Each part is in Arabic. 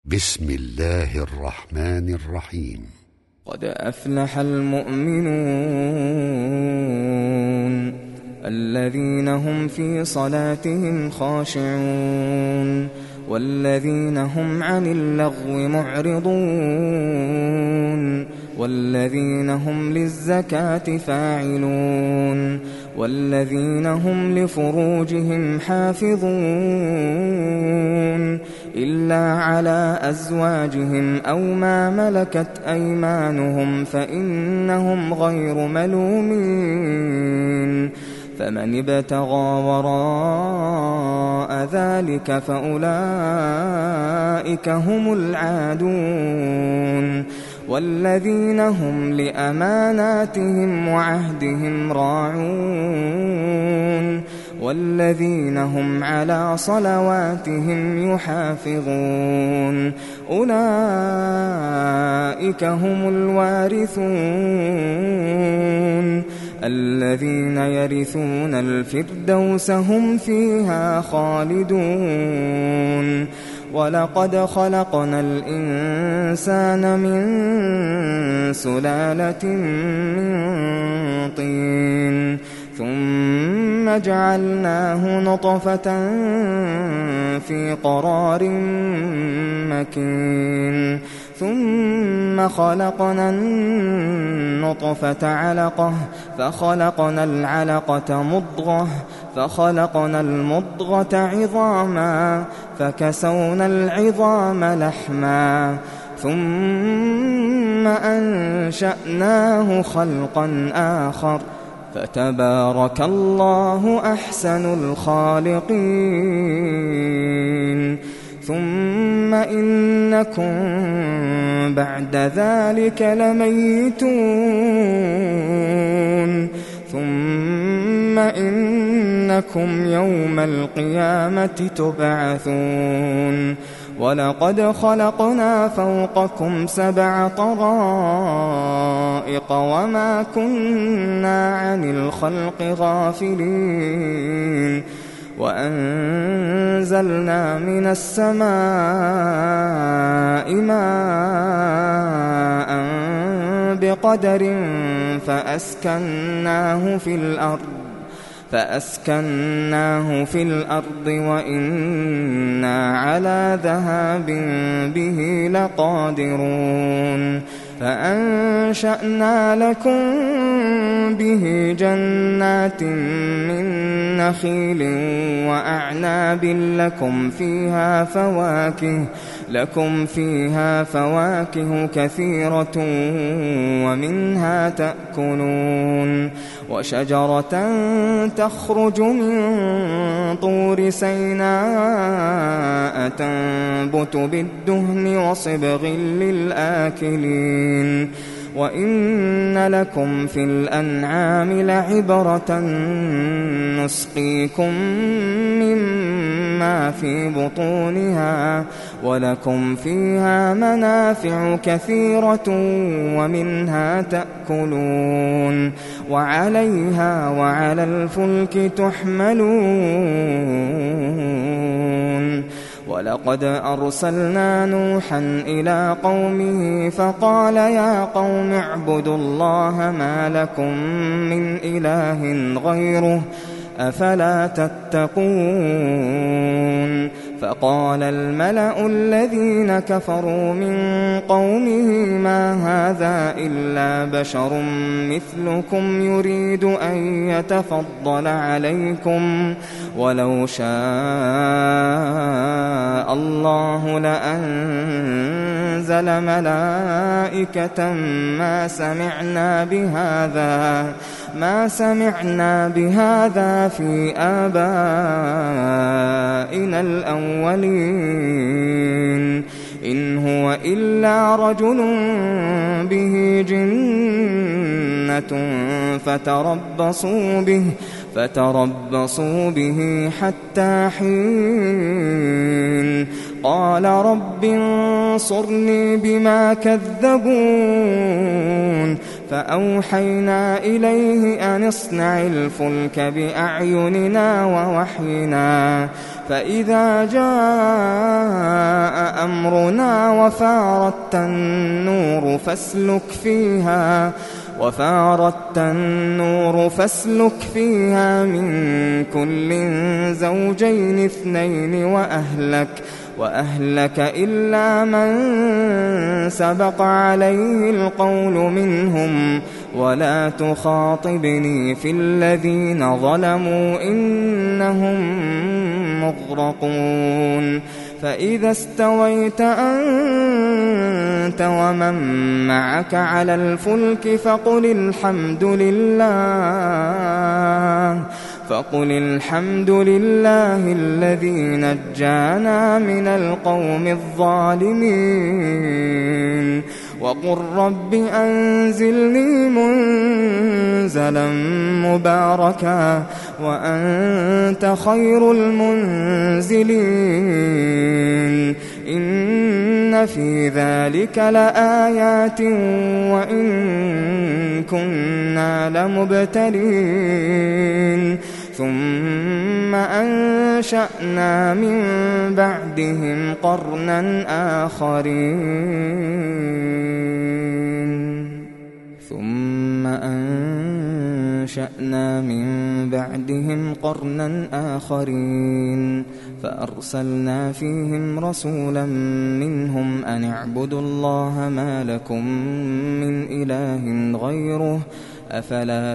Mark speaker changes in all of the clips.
Speaker 1: بسم الله الرحمن الرحيم.
Speaker 2: قد أفلح المؤمنون الذين هم في صلاتهم خاشعون والذين هم عن اللغو معرضون والذين هم للزكاة فاعلون والذين هم لفروجهم حافظون إلا على أزواجهم أو ما ملكت أيمانهم فإنهم غير ملومين فمن ابتغى وراء ذلك فأولئك هم العادون والذين هم لأماناتهم وعهدهم راعون والذين هم على صلواتهم يحافظون أولئك هم الوارثون الذين يرثون الفردوس هم فيها خالدون ولقد خلقنا الإنسان من سلالة من طين ثم جعلناه نطفة في قرار مكين ثم خلقنا النطفة علقة فخلقنا العلقة مضغة فخلقنا المضغة عظاما فكسونا العظام لحما ثم أنشأناه خلقا آخر فتبارك الله أحسن الخالقين ثم إنكم بعد ذلك لميتون ثم إنكم يوم القيامة تبعثون ولقد خلقنا فوقكم 7 طرائق وما كنا عن الخلق غافلين وأنزلنا من السماء ماء بقدر فأسكناه في الأرض وإنا على ذهاب به لقادرون فأنشأنا لكم به جنات من نخيل وأعناب لكم فيها فواكه كثيرة ومنها تأكلون وشجرة تخرج من طور سيناء تنبت بالدهن وصبغ للآكلين وإن لكم في الأنعام لعبرة نسقيكم مما في بطونها ولكم فيها منافع كثيرة ومنها تأكلون وعليها وعلى الفلك تحملون ولقد أرسلنا نوحا إلى قومه فقال يا قوم اعبدوا الله ما لكم من إله غيره أفلا تتقون فقال الملأ الذين كفروا من قومه ما هذا إلا بشر مثلكم يريد أن يتفضل عليكم ولو شاء الله لأنزل ملائكة ما سمعنا بهذا في آبائنا الأولين إن هو إلا رجل به جنة فتربصوا به حتى حين قال رب انصرني بما كذبون فأوحينا إليه أن اصنع الفلك بأعيننا ووحينا فإذا جاء أمرنا وفارت النور فاسلك فيها من كل زوجين اثنين وأهلك إلا من سبق عليه القول منهم ولا تخاطبني في الذين ظلموا إنهم مغرقون فإذا استويت أنت ومن معك على الفلك فقل الحمد لله الذي نجانا من القوم الظالمين وقل رب أنزلني منزلا مباركا وأنت خير المنزلين إن في ذلك لآيات وإن كنا لمبتلين ثم أنشأنا من بعدهم قرنا آخرين فأرسلنا فيهم رسولا منهم أن اعبدوا الله ما لكم من إله غيره أفلا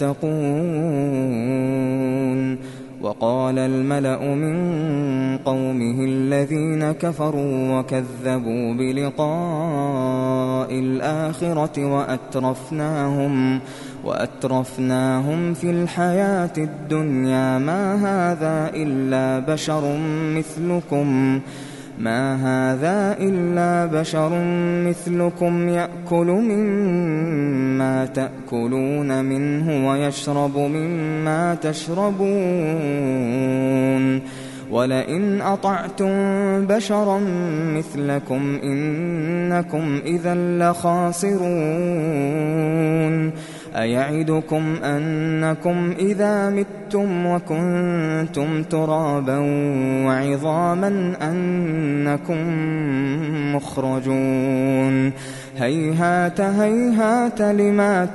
Speaker 2: تتقون وقال الملأ من قومه الذين كفروا وكذبوا بلقاء الآخرة وأترفناهم في الحياة الدنيا ما هذا إلا بشر مثلكم يأكل مما تأكلون منه ويشرب مما تشربون ولئن أطعتم بشرا مثلكم إنكم إذا لخاسرون أيعدكم أنكم إذا متم وكنتم ترابا وعظاما أنكم مخرجون هيهات لما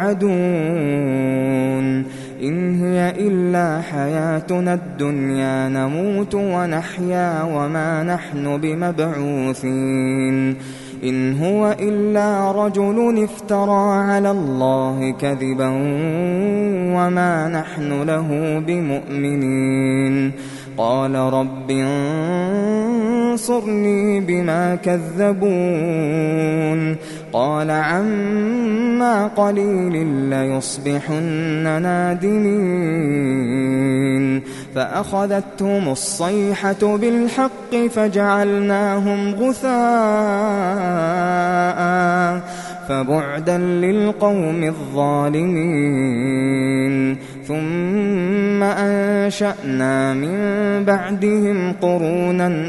Speaker 2: توعدون إن هي إلا حياتنا الدنيا نموت ونحيا وما نحن بمبعوثين إن هو إلا رجل افترى على الله كذبا وما نحن له بمؤمنين قال رب انصرني بما كذبون قال عما قليل ليصبحن نادمين فأخذتهم الصيحة بالحق فجعلناهم غثاء فبعدا للقوم الظالمين ثم أنشأنا من بعدهم قرونا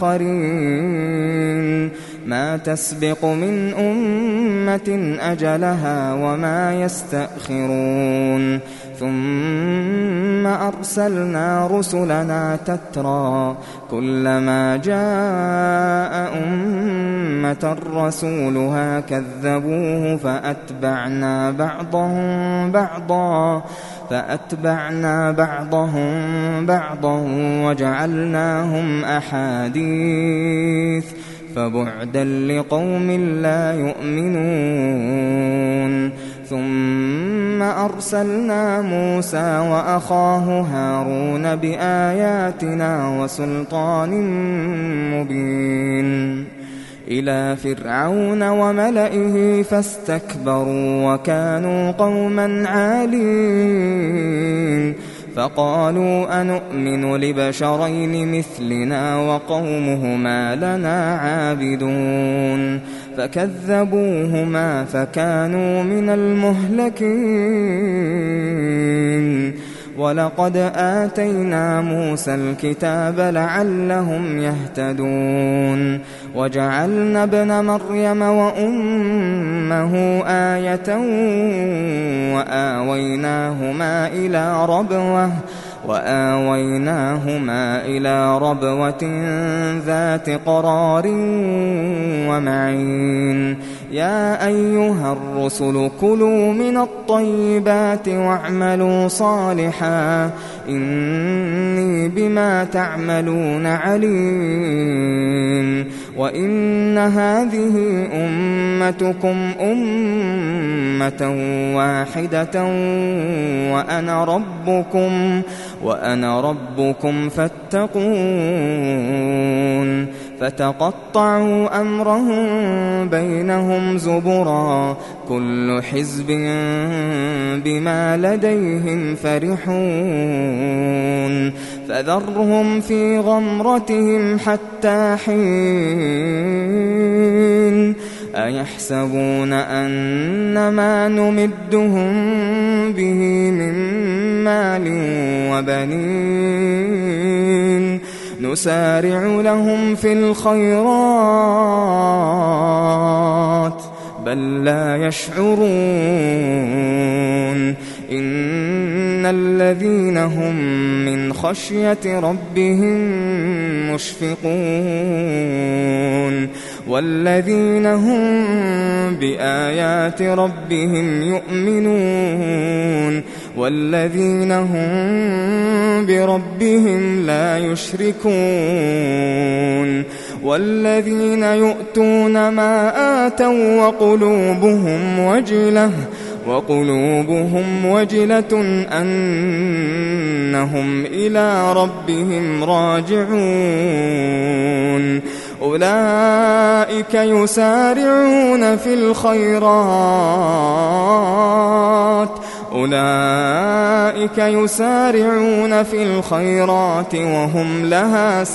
Speaker 2: آخرين ما تسبق من أمة أجلها وما يستأخرون ثم أرسلنا رسلنا تترى كلما جاء أمة رسولها كذبوه فأتبعنا بعضهم بعضا وجعلناهم أحاديث فبعدا لقوم لا يؤمنون ثم أرسلنا موسى وأخاه هارون بآياتنا وسلطان مبين إلى فرعون وملئه فاستكبروا وكانوا قوما عالين فقالوا أنؤمن لبشرين مثلنا وقومهما لنا عابدون فكذبوهما فكانوا من المهلكين ولقد آتينا موسى الكتاب لعلهم يهتدون وجعلنا ابن مريم وأمه آية وآويناهما إلى ربوة ذات قرار ومعين يا أيها الرسل كلوا من الطيبات واعملوا صالحا إني بما تعملون عليم وإن هذه أمتكم أمة واحدة وأنا ربكم فاتقون فتقطعوا أمرهم بينهم زبرا كل حزب بما لديهم فرحون فذرهم في غمرتهم حتى حين أيحسبون أن ما نمدهم به من مال وبنين نسارع لهم في الخيرات بل لا يشعرون إن الذين هم من خشية ربهم مشفقون والذين هم بآيات ربهم يؤمنون والذين هم بربهم لا يشركون والذين يؤتون ما آتوا وقلوبهم وجلة أنهم إلى ربهم راجعون أولئك يسارعون في الخيرات وهم لها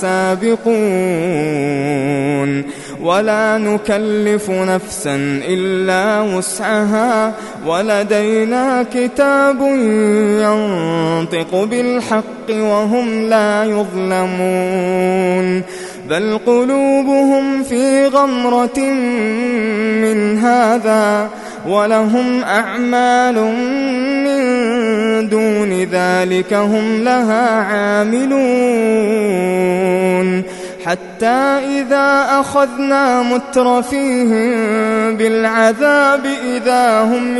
Speaker 2: سابقون ولا نكلف نفسا إلا وسعها ولدينا كتاب ينطق بالحق وهم لا يظلمون بل قلوبهم في غمرة من هذا ولهم أعمال من دون ذلك هم لها عاملون حتى إذا أخذنا مترفيهم بالعذاب إذا هم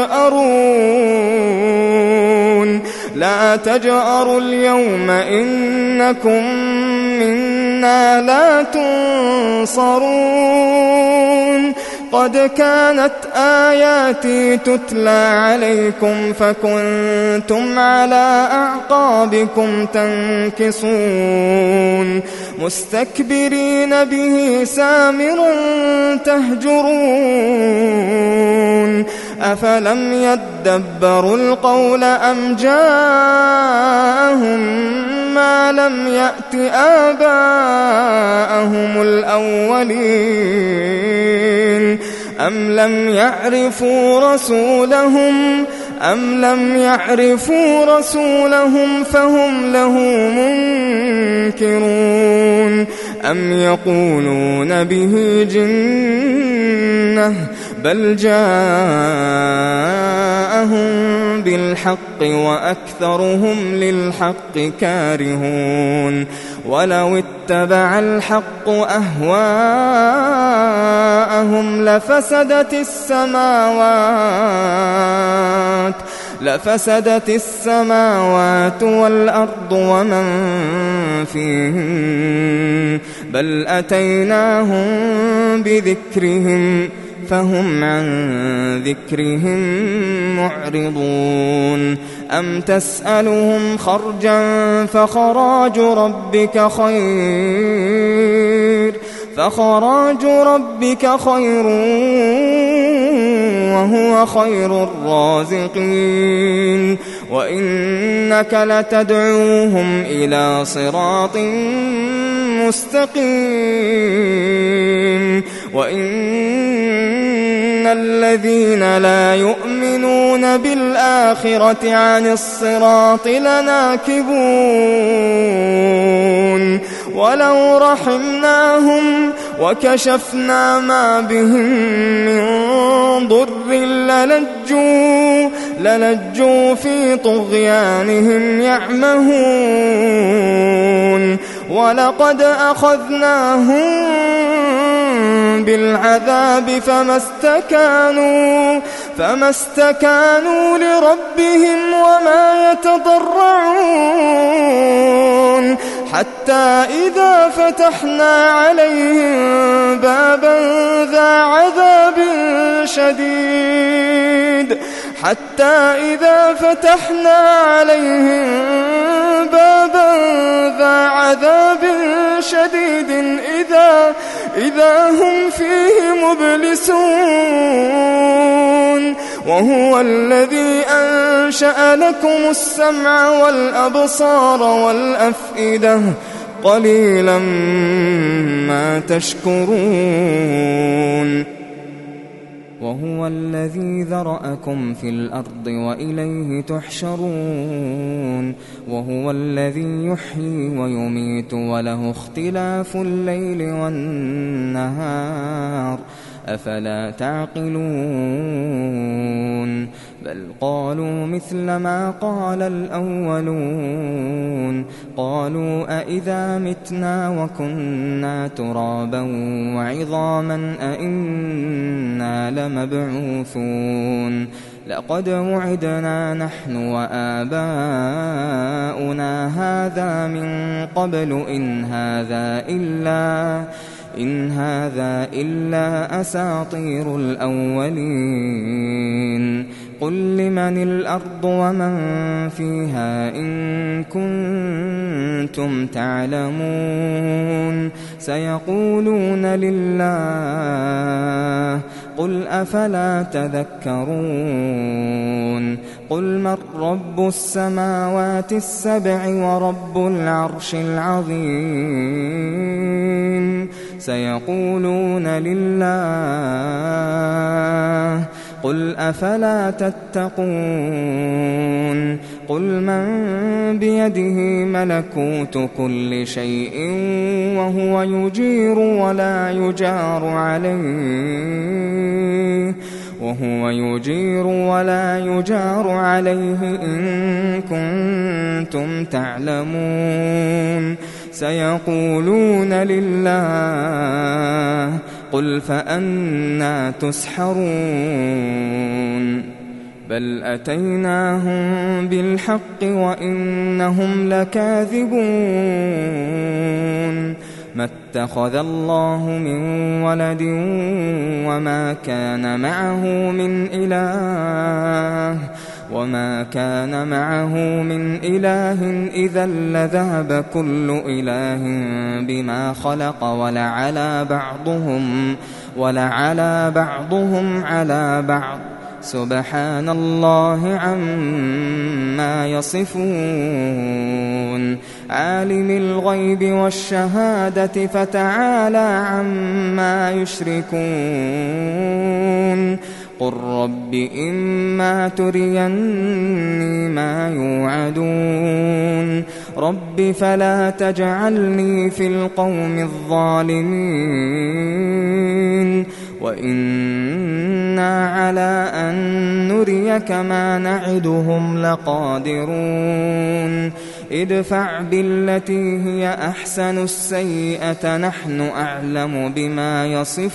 Speaker 2: يجأرون لا تجأروا اليوم إنكم منا لا تنصرون قد كانت آياتي تتلى عليكم فكنتم على أعقابكم تنكصون مستكبرين به سامرا تهجرون أفلم يدبروا القول أم جاءهم ما لم يأت آباءهم الأولين أم لم يعرفوا رسولهم فهم له منكرون أم يقولون به جنة بل جاءهم بالحق وأكثرهم للحق كارهون ولو اتبع الحق أهواءهم لفسدت السماوات والأرض ومن فيهن بل أتيناهم بذكرهم فهم عن ذكرهم معرضون أم تسألهم خرجا فخراج ربك خير وهو خير الرازقين وإنك لتدعوهم إلى صراط مستقيم وإن الذين لا يؤمنون بالآخرة عن الصراط لناكبون ولو رحمناهم وكشفنا ما بهم من ضر للجوا في طغيانهم يعمهون ولقد أخذناهم بالعذاب فما استكانوا لربهم وما يتضرعون حتى إذا فتحنا عليهم بابا ذا عذاب شديد إذا هم فيه مبلسون وهو الذي أنشأ لكم السمع والأبصار والأفئدة قليلا ما تشكرون وهو الذي ذرأكم في الأرض وإليه تحشرون وهو الذي يحيي ويميت وله اختلاف الليل والنهار أفلا تعقلون بل قالوا مثل ما قال الأولون قالوا أإذا متنا وكنا ترابا وعظاما أإنا لمبعوثون لقد وعدنا نحن وآباؤنا هذا من قبل إن هذا إلا أساطير الأولين قل لمن الأرض ومن فيها إن كنتم تعلمون سيقولون لله قل أفلا تذكرون قل من رب السماوات السبع ورب العرش العظيم سيقولون لله قل أفلا تتقون قل من بيده ملكوت كل شيء وهو يجير ولا يجار عليه إن كنتم تعلمون سيقولون لله قل فأنى تسحرون بل أتيناهم بالحق وإنهم لكاذبون ما اتخذ الله من ولد وما كان معه من إله إذا لذهب كل إله بما خلق ولعلى بعضهم على بعض سبحان الله عما يصفون عالم الغيب والشهادة فتعالى عما يشركون قل رب إما تريني ما يوعدون رب فلا تجعلني في القوم الظالمين وإنا على أن نريك ما نعدهم لقادرون ادفع بالتي هي أحسن السيئة نحن أعلم بما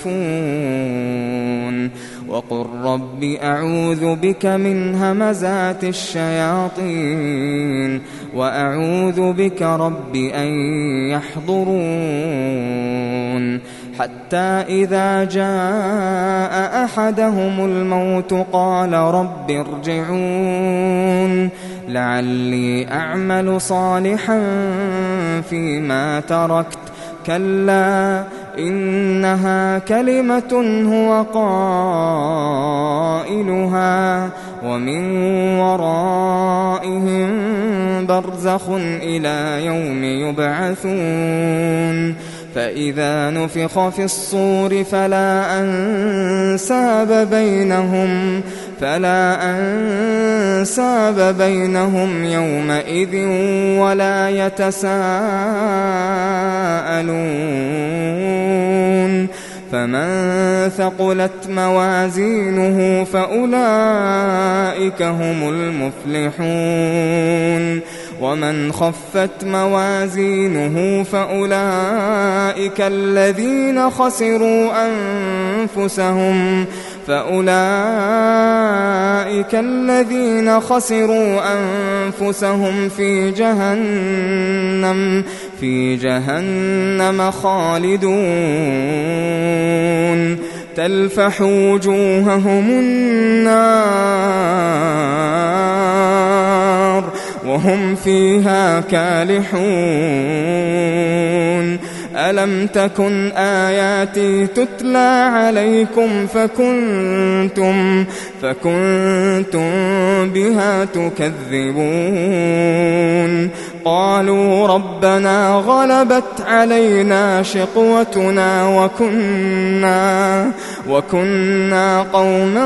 Speaker 2: يصفون وقل رب أعوذ بك من همزات الشياطين وأعوذ بك رب أن يحضرون حتى إذا جاء أحدهم الموت قال رب ارجعون لعلي أعمل صالحا فيما تركت كلا إنها كلمة هو قائلها ومن ورائهم برزخ إلى يوم يبعثون فإذا نفخ في الصور فلا أنساب بينهم يومئذ ولا يتساءلون فمن ثقلت موازينه فأولئك هم المفلحون ومن خفت موازينه فأولئك الذين خسروا أنفسهم في جهنم خالدون تلفح وجوههم النار وهم فيها كالحون ألم تكن آياتي تتلى عليكم فكنتم بها تكذبون قالوا ربنا غلبت علينا شقوتنا وكنا قوما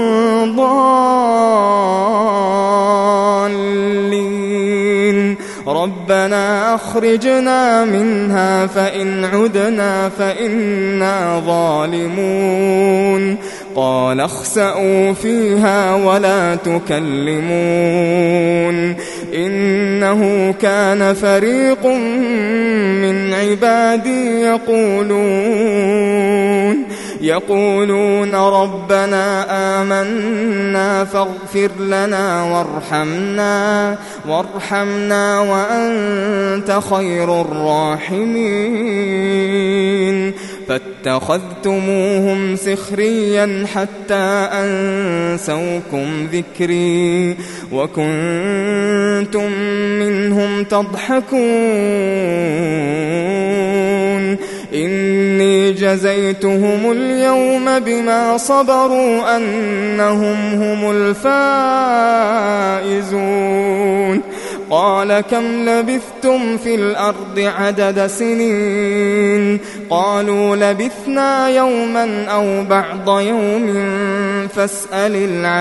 Speaker 2: ضالين ربنا أخرجنا منها فإن عدنا فإنا ظالمون قال اخسئوا فيها ولا تكلمون إنه كان فريق من عبادي يقولون ربنا آمنا فاغفر لنا وارحمنا وأنت خير الراحمين فاتخذتموهم سخريا حتى أنسوكم ذكري وكنتم منهم تضحكون إني جزيتهم اليوم بما صبروا أنهم هم الفائزون قال كم لبثتم في الأرض عدد سنين قالوا لبثنا يوما أو بعض يوم فاسأل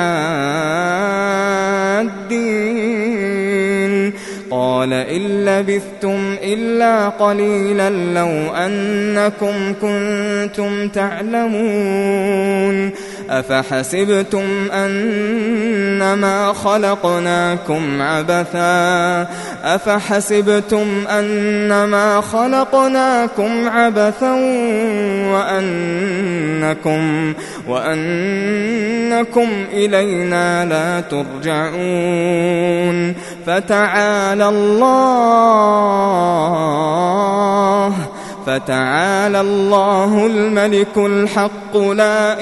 Speaker 2: العادين قال إن لبثتم إلا قليلا لو أنكم كنتم تعلمون أفحسبتم أنما خلقناكم عبثا وأنكم إلينا لا ترجعون فتعالى الله الملك الحق لا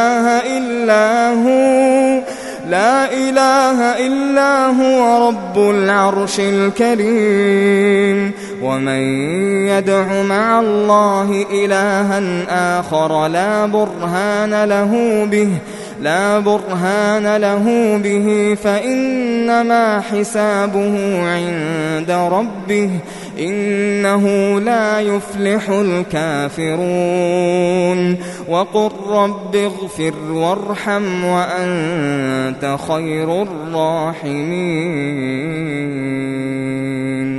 Speaker 2: إله إلا هو رب العرش الكريم ومن يدع مع الله إلها آخر لا برهان له به فإنما حسابه عند ربه إنه لا يفلح الكافرون وقل رب اغفر وارحم وأنت خير الراحمين